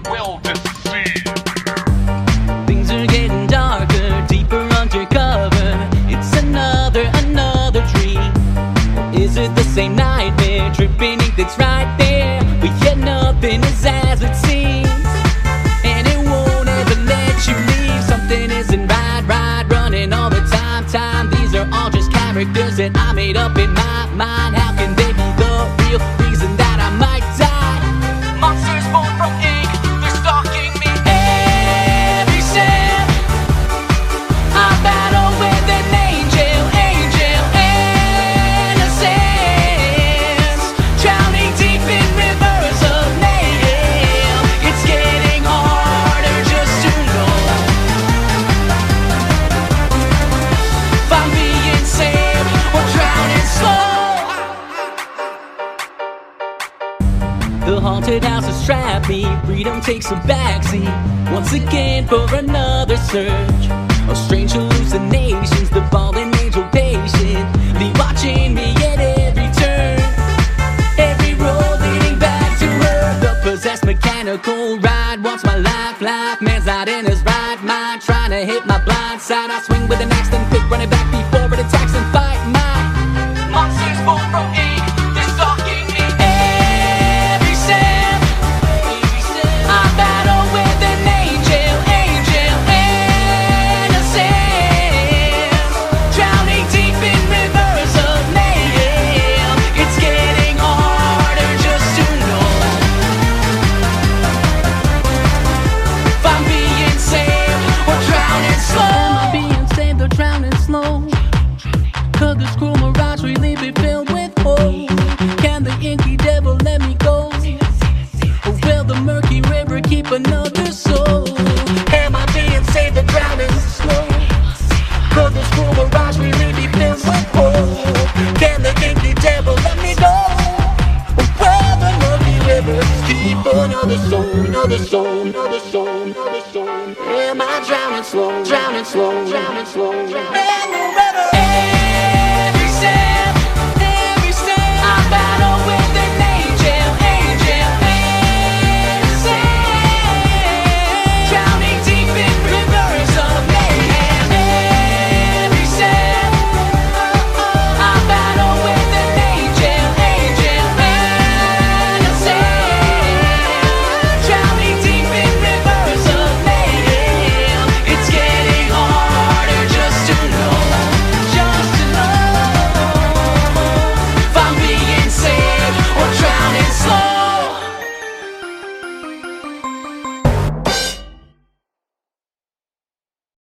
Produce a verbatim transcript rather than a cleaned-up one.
will deceive. Things are getting darker, deeper undercover. It's another, another dream. Or is it the same nightmare? Tripping ink that's right there, but yet nothing is as it seems. And it won't ever let you leave. Something isn't right, right, running all the time, time. These are all just characters that I made up in my mind. How can they be the real reason that I might die? Monsters born from ink, they're stalking me every step. I battle with an angel, angel innocence, drowning deep in rivers of mayhem. It's getting harder just to know if I'm being saved or drowning slow. The haunted house has trapped me. Freedom takes a backseat once again for another search of strange hallucinations. The fallen angel patiently watching me at every turn, every road leading back to her. The possessed mechanical ride wants my life. Life man's not in his right mind, trying to hit my blind side. I swing with an axe and pick, running back before it attacks and fight my monsters born from ink. They're stalking me every step. I battle with an angel, angel innocence, drowning deep in rivers of mayhem. It's getting harder just to know if I'm being saved or drowning slow. Am I being saved or drowning slow? Could this cruel mirage really be filled with hope? Can the inky devil let me go? Or will the murky river keep another soul? Am I being saved or drowning slow? Could this cruel mirage really be filled with hope? Can the inky devil let me go? Or will the murky river keep another soul? Another soul, another soul, another soul. Am I drowning slow, drowning slow, drowning slow, drowning slow?